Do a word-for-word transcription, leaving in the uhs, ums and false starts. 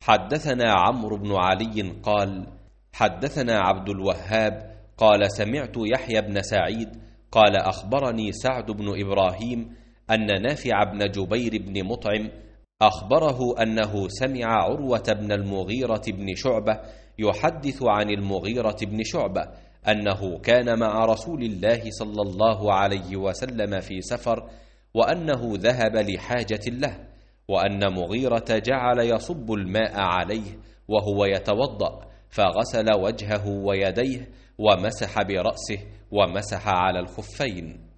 حدثنا عمرو بن علي قال حدثنا عبد الوهاب قال سمعت يحيى بن سعيد قال أخبرني سعد بن إبراهيم أن نافع بن جبير بن مطعم أخبره أنه سمع عروة بن المغيرة بن شعبة يحدث عن المغيرة بن شعبة أنه كان مع رسول الله صلى الله عليه وسلم في سفر، وأنه ذهب لحاجة له، وأن مغيرة جعل يصب الماء عليه وهو يتوضأ، فغسل وجهه ويديه ومسح برأسه ومسح على الخفين.